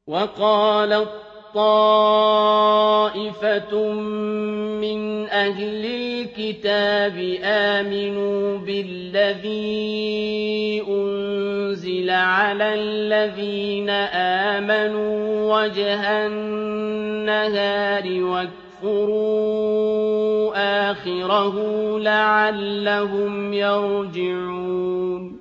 وَقَالَت طَّائِفَةٌ مِّنْ أَهْلِ الْكِتَابِ آمِنُوا بِالَّذِي أُنزِلَ عَلَى الَّذِينَ آمَنُوا وَجْهَ النَّهَارِ وَاكْفُرُوا آخِرَهُ لَعَلَّهُمْ يَرْجِعُونَ